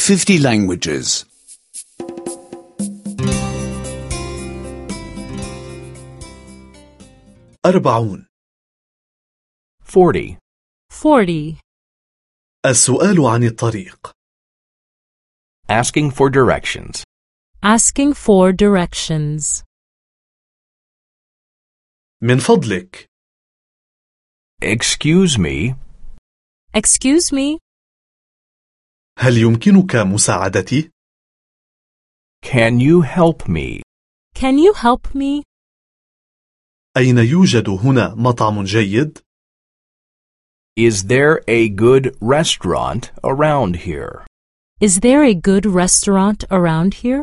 50 languages. 40 40 السؤال عن الطريق. Asking for directions. Asking for directions. من فضلك. Excuse me. Excuse me. هل يمكنك مساعدتي؟ Can you help me? Can you help me? أين يوجد هنا مطعم جيد؟ Is there a good restaurant around here? Is there a good restaurant around here?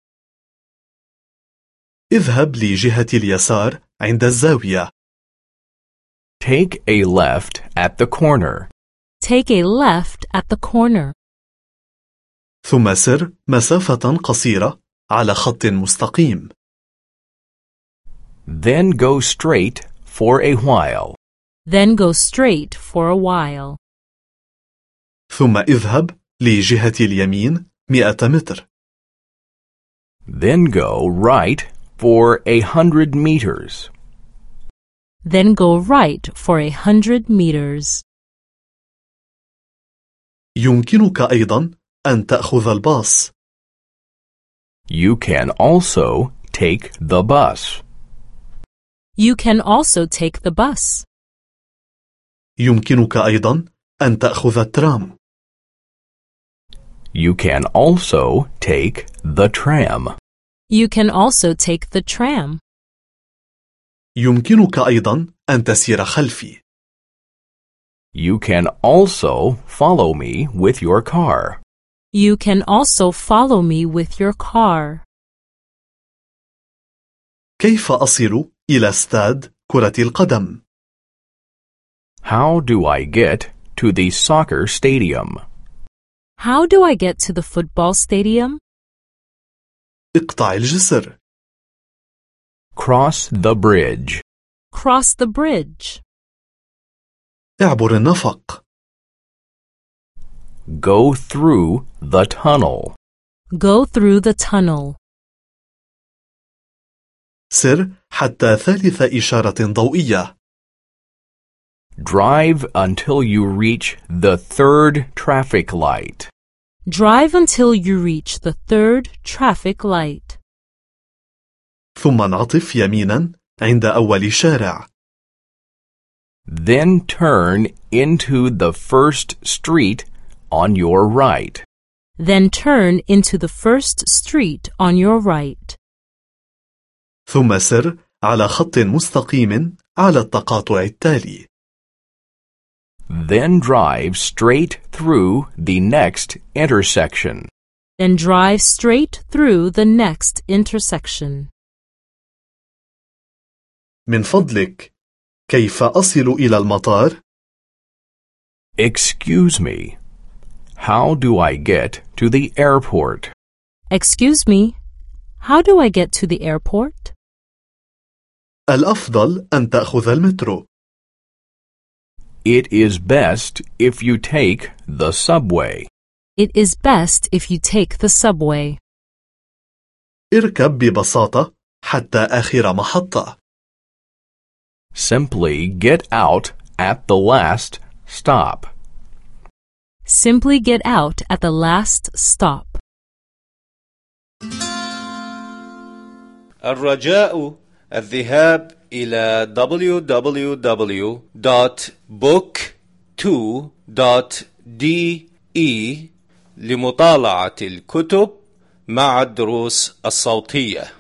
اذهب لجهة اليسار عند الزاوية. Take a left at the corner. Take a left at the corner. ثم سر مسافة قصيرة على خط مستقيم. Then go straight for a while. Then go straight for a while. ثم اذهب لجهة اليمين 100 متر. Then go right for 100 meters. Then go right for 100 meters. يمكنك أيضا أن تأخذ الباص. You can also take the bus. You can also take the bus. يمكنك أيضا أن تأخذ الترام. You can also take the tram. You can also take the tram. يمكنك أيضا أن تسير خلفي. You can also follow me with your car. You can also follow me with your car. كيف أصل إلى استاد كرة القدم؟ How do I get to the soccer stadium? How do I get to the football stadium? اقطع الجسر. Cross the bridge. Cross the bridge. اعبر النفق. Go through the tunnel. Go through the tunnel. سر حتى ثالث إشارة ضوئية. Drive until you reach the third traffic light. Drive until you reach the third traffic light. ثم انعطف يمينا عند أول شارع. Then turn into the first street on your right. Then turn into the first street on your right. ثم سر على خط مستقيم على التقاطع التالي. Then drive straight through the next intersection. Then drive straight through the next intersection. من فضلك، كيف أصل إلى المطار؟ Excuse me. How do I get to the airport? Excuse me, how do I get to the airport? الأفضل أن تأخذ المترو. It is best if you take the subway. It is best if you take the subway. اركب ببساطة حتى آخر محطة. Simply get out at the last stop. Simply get out at the last stop. الرجاء الذهاب إلى www.book2.de لمطالعة الكتب مع الدروس الصوتية.